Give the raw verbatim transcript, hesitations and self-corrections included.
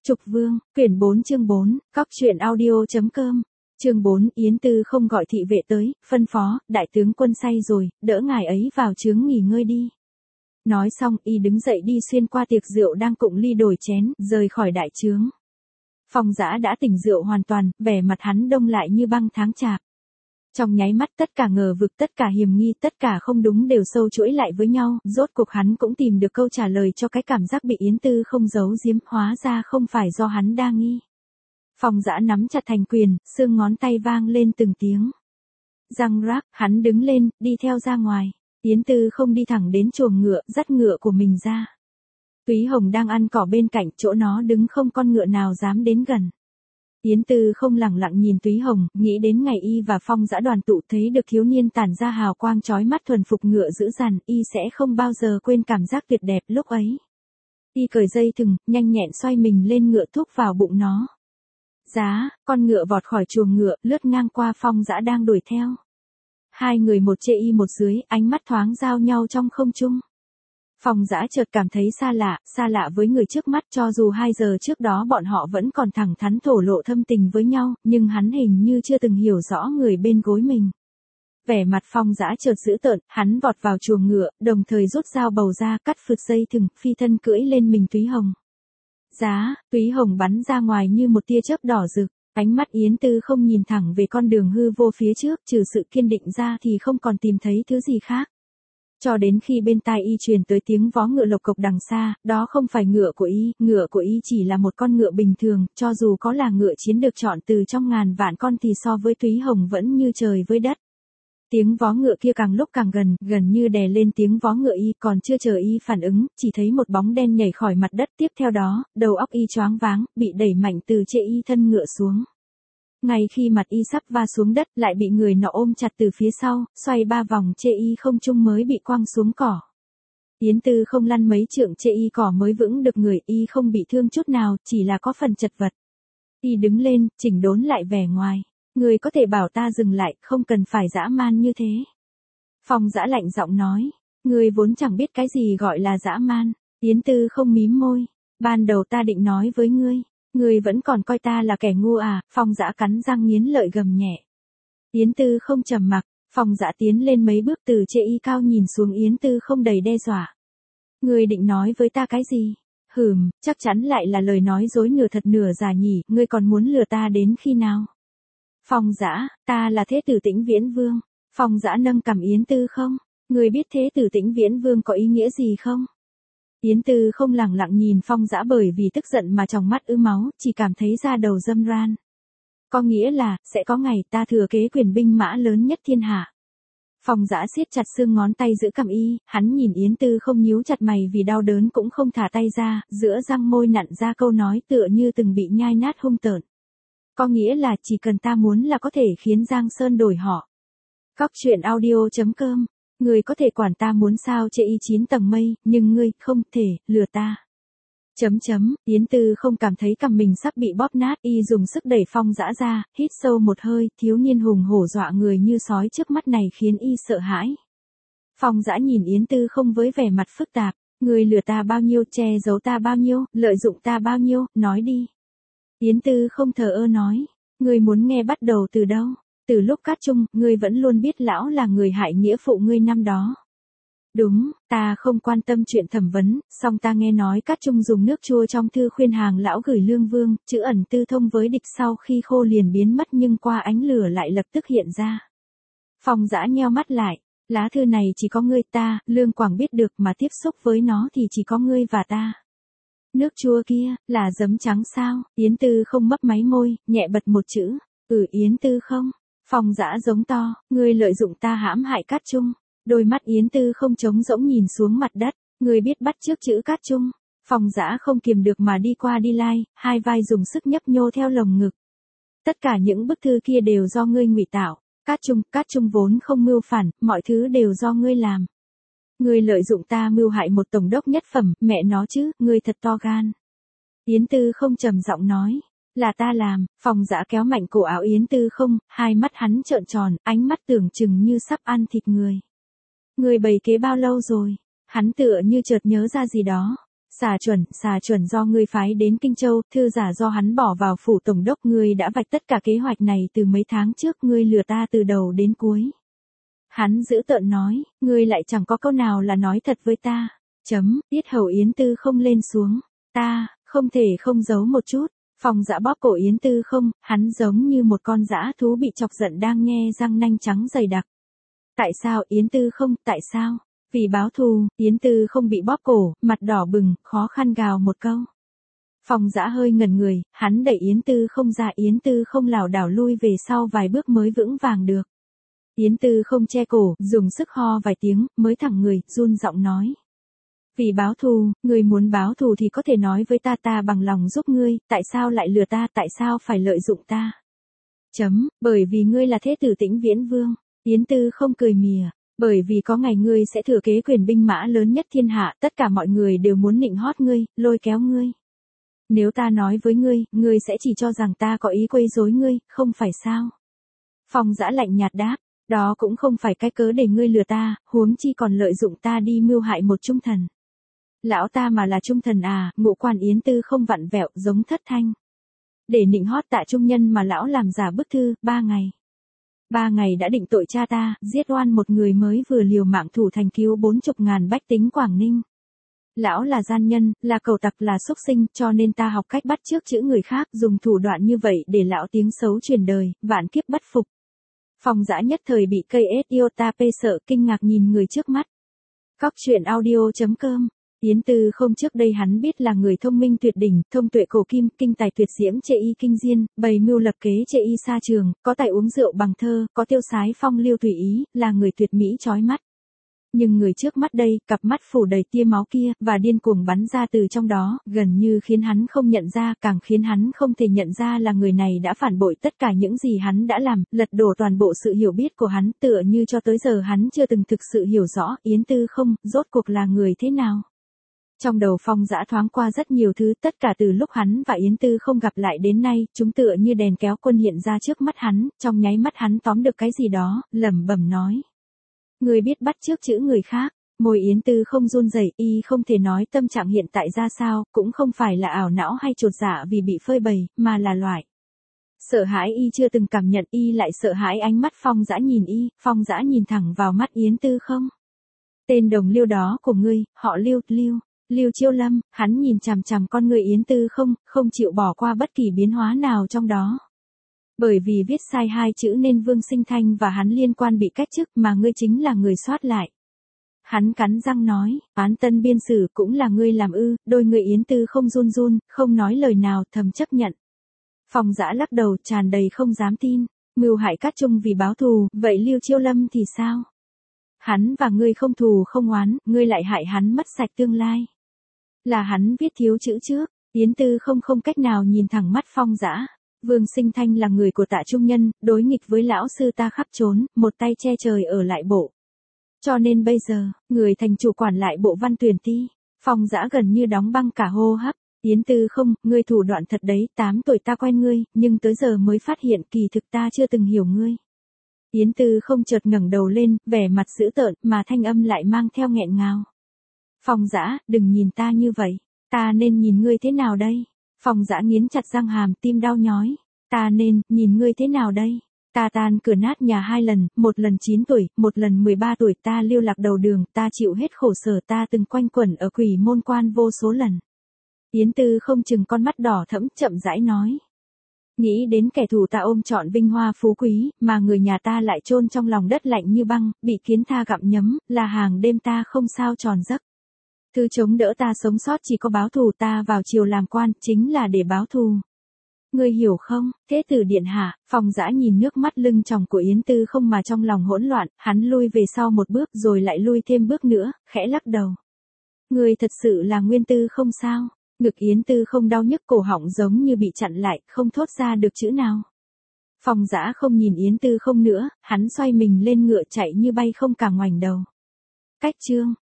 Trục Vương, quyển bốn chương bốn, cóc truyện audio.com. Chương bốn, Yến Tư không gọi thị vệ tới, phân phó, đại tướng quân say rồi, đỡ ngài ấy vào trướng nghỉ ngơi đi. Nói xong, y đứng dậy đi xuyên qua tiệc rượu đang cụng ly đổi chén, rời khỏi đại trướng. Phong Dã đã tỉnh rượu hoàn toàn, vẻ mặt hắn đông lại như băng tháng chạp. Trong nháy mắt tất cả ngờ vực, tất cả hiểm nghi, tất cả không đúng đều sâu chuỗi lại với nhau, rốt cuộc hắn cũng tìm được câu trả lời cho cái cảm giác bị Yến Tư không giấu giếm, hóa ra không phải do hắn đa nghi. Phong Dã nắm chặt thành quyền, xương ngón tay vang lên từng tiếng. Răng rác, hắn đứng lên, đi theo ra ngoài. Yến Tư không đi thẳng đến chuồng ngựa, dắt ngựa của mình ra. Túy Hồng đang ăn cỏ bên cạnh, chỗ nó đứng không con ngựa nào dám đến gần. Yến Tư không lẳng lặng nhìn Túy Hồng, nghĩ đến ngày y và Phong Dã đoàn tụ, thấy được thiếu niên tản ra hào quang chói mắt thuần phục ngựa dữ dằn, y sẽ không bao giờ quên cảm giác tuyệt đẹp lúc ấy. Y cởi dây thừng, nhanh nhẹn xoay mình lên ngựa thúc vào bụng nó. Giá, con ngựa vọt khỏi chuồng ngựa, lướt ngang qua Phong Dã đang đuổi theo. Hai người một trên y một dưới, ánh mắt thoáng giao nhau trong không trung. Phong Dã chợt cảm thấy xa lạ, xa lạ với người trước mắt, cho dù hai giờ trước đó bọn họ vẫn còn thẳng thắn thổ lộ thâm tình với nhau, nhưng hắn hình như chưa từng hiểu rõ người bên gối mình. Vẻ mặt Phong Dã chợt dữ tợn, hắn vọt vào chuồng ngựa, đồng thời rút dao bầu ra, cắt phượt dây thừng, phi thân cưỡi lên mình Túy Hồng. Giá, Túy Hồng bắn ra ngoài như một tia chớp đỏ rực, ánh mắt Yến Tư không nhìn thẳng về con đường hư vô phía trước, trừ sự kiên định ra thì không còn tìm thấy thứ gì khác. Cho đến khi bên tai y truyền tới tiếng vó ngựa lộc cộc đằng xa, đó không phải ngựa của y, ngựa của y chỉ là một con ngựa bình thường, cho dù có là ngựa chiến được chọn từ trong ngàn vạn con thì so với Túy Hồng vẫn như trời với đất. Tiếng vó ngựa kia càng lúc càng gần, gần như đè lên tiếng vó ngựa y, còn chưa chờ y phản ứng, chỉ thấy một bóng đen nhảy khỏi mặt đất, tiếp theo đó, đầu óc y choáng váng, bị đẩy mạnh từ trên y thân ngựa xuống. Ngay khi mặt y sắp va xuống đất, lại bị người nọ ôm chặt từ phía sau, xoay ba vòng chê y không trung mới bị quăng xuống cỏ. Yến Tư không lăn mấy trượng chê y cỏ mới vững được người, y không bị thương chút nào, chỉ là có phần chật vật. Y đứng lên, chỉnh đốn lại vẻ ngoài. Người có thể bảo ta dừng lại, không cần phải dã man như thế. Phong Dã lạnh giọng nói, người vốn chẳng biết cái gì gọi là dã man. Yến Tư không mím môi, ban đầu ta định nói với ngươi. Ngươi vẫn còn coi ta là kẻ ngu à? Phong Dã cắn răng nghiến lợi gầm nhẹ. Yến Tư không trầm mặc, Phong Dã tiến lên mấy bước từ trên y cao nhìn xuống Yến Tư không đầy đe dọa. Ngươi định nói với ta cái gì? Hừm, chắc chắn lại là lời nói dối nửa thật nửa giả nhỉ, ngươi còn muốn lừa ta đến khi nào? Phong Dã, ta là Thế tử Tĩnh Viễn Vương. Phong Dã nâng cằm Yến Tư không? Ngươi biết Thế tử Tĩnh Viễn Vương có ý nghĩa gì không? Yến Tư không lẳng lặng nhìn Phong Dã, bởi vì tức giận mà trong mắt ứ máu, chỉ cảm thấy da đầu râm ran. Có nghĩa là, sẽ có ngày ta thừa kế quyền binh mã lớn nhất thiên hạ. Phong Dã siết chặt xương ngón tay giữ cằm y, hắn nhìn Yến Tư không nhíu chặt mày vì đau đớn cũng không thả tay ra, giữa răng môi nặn ra câu nói tựa như từng bị nhai nát hung tợn. Có nghĩa là chỉ cần ta muốn là có thể khiến Giang Sơn đổi họ. Cóc truyện audio.com. Ngươi có thể quản ta muốn sao chê y chín tầng mây, nhưng ngươi không thể lừa ta. Chấm chấm, Yến Tư không cảm thấy cằm mình sắp bị bóp nát, y dùng sức đẩy Phong Dã ra, hít sâu một hơi, thiếu niên hùng hổ dọa người như sói trước mắt này khiến y sợ hãi. Phong Dã nhìn Yến Tư không với vẻ mặt phức tạp, ngươi lừa ta bao nhiêu, che giấu ta bao nhiêu, lợi dụng ta bao nhiêu, nói đi. Yến Tư không thờ ơ nói, ngươi muốn nghe bắt đầu từ đâu? Từ lúc Cát Trung, ngươi vẫn luôn biết lão là người hại nghĩa phụ ngươi năm đó. Đúng, ta không quan tâm chuyện thẩm vấn, song ta nghe nói Cát Trung dùng nước chua trong thư khuyên hàng lão gửi Lương Vương, chữ ẩn tư thông với địch sau khi khô liền biến mất nhưng qua ánh lửa lại lập tức hiện ra. Phong Dã nheo mắt lại, lá thư này chỉ có ngươi ta, Lương Quảng biết được mà tiếp xúc với nó thì chỉ có ngươi và ta. Nước chua kia, là giấm trắng sao? Yến Tư không mấp máy môi, nhẹ bật một chữ, ừ Yến Tư không. Phong Dã giống to, ngươi lợi dụng ta hãm hại Cát Trung. Đôi mắt Yến Tư không trống rỗng nhìn xuống mặt đất, ngươi biết bắt chước chữ Cát Trung. Phong Dã không kiềm được mà đi qua đi lai, hai vai dùng sức nhấp nhô theo lồng ngực. Tất cả những bức thư kia đều do ngươi ngụy tạo, Cát Trung, Cát Trung vốn không mưu phản, mọi thứ đều do ngươi làm. Ngươi lợi dụng ta mưu hại một tổng đốc nhất phẩm, mẹ nó chứ, ngươi thật to gan. Yến Tư không trầm giọng nói. Là ta làm. Phong Dã kéo mạnh cổ áo Yến Tư không, hai mắt hắn trợn tròn, ánh mắt tưởng chừng như sắp ăn thịt người. Người bày kế bao lâu rồi? Hắn tựa như chợt nhớ ra gì đó. Xà chuẩn, xà chuẩn do ngươi phái đến Kinh Châu, thư giả do hắn bỏ vào phủ tổng đốc, ngươi đã vạch tất cả kế hoạch này từ mấy tháng trước, ngươi lừa ta từ đầu đến cuối. Hắn dữ tợn nói, ngươi lại chẳng có câu nào là nói thật với ta. Chấm, Tiết hầu Yến Tư không lên xuống. Ta, không thể không giấu một chút. Phong Dã bóp cổ Yến Tư không, hắn giống như một con dã thú bị chọc giận đang nghe răng nanh trắng dày đặc. Tại sao Yến Tư không, tại sao? Vì báo thù, Yến Tư không bị bóp cổ, mặt đỏ bừng, khó khăn gào một câu. Phong Dã hơi ngẩn người, hắn đẩy Yến Tư không ra, Yến Tư không lảo đảo lui về sau vài bước mới vững vàng được. Yến Tư không che cổ, dùng sức ho vài tiếng, mới thẳng người, run giọng nói. Vì báo thù, ngươi muốn báo thù thì có thể nói với ta, ta bằng lòng giúp ngươi, tại sao lại lừa ta, tại sao phải lợi dụng ta? Chấm, bởi vì ngươi là thế tử Tĩnh Viễn Vương. Yến Tư không cười mỉa, bởi vì có ngày ngươi sẽ thừa kế quyền binh mã lớn nhất thiên hạ, tất cả mọi người đều muốn nịnh hót ngươi, lôi kéo ngươi. Nếu ta nói với ngươi, ngươi sẽ chỉ cho rằng ta có ý quấy rối ngươi, không phải sao? Phong Dã lạnh nhạt đáp, đó cũng không phải cái cớ để ngươi lừa ta, huống chi còn lợi dụng ta đi mưu hại một trung thần. Lão ta mà là trung thần à? Ngũ quan Yến Tư không vặn vẹo giống Thất Thanh. Để nịnh hót Tạ trung nhân mà lão làm giả bức thư, ba ngày. Ba ngày đã định tội cha ta, giết oan một người mới vừa liều mạng thủ thành cứu bốn chục ngàn bách tính Quảng Ninh. Lão là gian nhân, là cầu tặc, là súc sinh, cho nên ta học cách bắt chước chữ người khác, dùng thủ đoạn như vậy để lão tiếng xấu truyền đời, vạn kiếp bất phục. Phong Dã nhất thời bị cây ét iota p sợ, kinh ngạc nhìn người trước mắt. Cóc truyện audio chấm com. Yến Tư không trước đây hắn biết là người thông minh tuyệt đỉnh, thông tuệ cổ kim, kinh tài tuyệt diễm chê y kinh diên, bày mưu lập kế chê y xa trường, có tài uống rượu bằng thơ, có tiêu sái phong lưu tùy ý, là người tuyệt mỹ chói mắt. Nhưng người trước mắt đây, cặp mắt phủ đầy tia máu kia, và điên cuồng bắn ra từ trong đó, gần như khiến hắn không nhận ra, càng khiến hắn không thể nhận ra là người này đã phản bội tất cả những gì hắn đã làm, lật đổ toàn bộ sự hiểu biết của hắn, tựa như cho tới giờ hắn chưa từng thực sự hiểu rõ, Yến Tư không, rốt cuộc là người thế nào. Trong đầu Phong Dã thoáng qua rất nhiều thứ, tất cả từ lúc hắn và Yến Tư không gặp lại đến nay, chúng tựa như đèn kéo quân hiện ra trước mắt hắn, trong nháy mắt hắn tóm được cái gì đó, lẩm bẩm nói. Người biết bắt chước chữ người khác, môi Yến Tư không run rẩy, y không thể nói tâm trạng hiện tại ra sao, cũng không phải là ảo não hay chột dạ vì bị phơi bày, mà là loại. Sợ hãi y chưa từng cảm nhận, y lại sợ hãi ánh mắt Phong Dã nhìn y, Phong Dã nhìn thẳng vào mắt Yến Tư không. Tên đồng Liêu đó của ngươi, họ Liêu, Liêu. Lưu Chiêu Lâm, hắn nhìn chằm chằm con người Yến Tư không, không chịu bỏ qua bất kỳ biến hóa nào trong đó. Bởi vì viết sai hai chữ nên Vương Sinh Thanh và hắn liên quan bị cách chức, mà ngươi chính là người soát lại. Hắn cắn răng nói, án tân biên sử cũng là ngươi làm ư, đôi người Yến Tư không run run, không nói lời nào, thầm chấp nhận. Phong Dã lắc đầu, tràn đầy không dám tin, mưu hại Cát Trung vì báo thù, vậy Lưu Chiêu Lâm thì sao? Hắn và ngươi không thù không oán, ngươi lại hại hắn mất sạch tương lai. Là hắn viết thiếu chữ trước, Yến Tư không không cách nào nhìn thẳng mắt Phong Dã. Vương Sinh Thanh là người của Tạ trung nhân, đối nghịch với lão sư ta khắp trốn, một tay che trời ở lại bộ. Cho nên bây giờ, người thành chủ quản lại bộ Văn Tuyển Ti. Phong Dã gần như đóng băng cả hô hấp. Yến Tư không, ngươi thủ đoạn thật đấy, tám tuổi ta quen ngươi, nhưng tới giờ mới phát hiện kỳ thực ta chưa từng hiểu ngươi. Yến Tư không chợt ngẩng đầu lên, vẻ mặt dữ tợn, mà thanh âm lại mang theo nghẹn ngào. Phong Dã, đừng nhìn ta như vậy, ta nên nhìn ngươi thế nào đây? Phong Dã nghiến chặt răng hàm, tim đau nhói. Ta nên, nhìn ngươi thế nào đây? Ta tan cửa nát nhà hai lần, một lần chín tuổi, một lần mười ba tuổi, ta lưu lạc đầu đường, ta chịu hết khổ sở, ta từng quanh quẩn ở Quỷ Môn Quan vô số lần. Yến Tư không chừng con mắt đỏ thẫm, chậm rãi nói. Nghĩ đến kẻ thù ta ôm trọn vinh hoa phú quý, mà người nhà ta lại chôn trong lòng đất lạnh như băng, bị kiến tha gặm nhấm, là hàng đêm ta không sao tròn giấc. Thứ chống đỡ ta sống sót chỉ có báo thù, ta vào triều làm quan, chính là để báo thù. Ngươi hiểu không, thế tử điện hạ? Phong Dã nhìn nước mắt lưng tròng của Yến Tư không mà trong lòng hỗn loạn, hắn lui về sau một bước rồi lại lui thêm bước nữa, khẽ lắc đầu. Ngươi thật sự là Nguyên Tư không sao? Ngực Yến Tư không đau nhức, cổ họng giống như bị chặn lại, không thốt ra được chữ nào. Phong Dã không nhìn Yến Tư không nữa, hắn xoay mình lên ngựa chạy như bay không cả ngoảnh đầu. Cách chương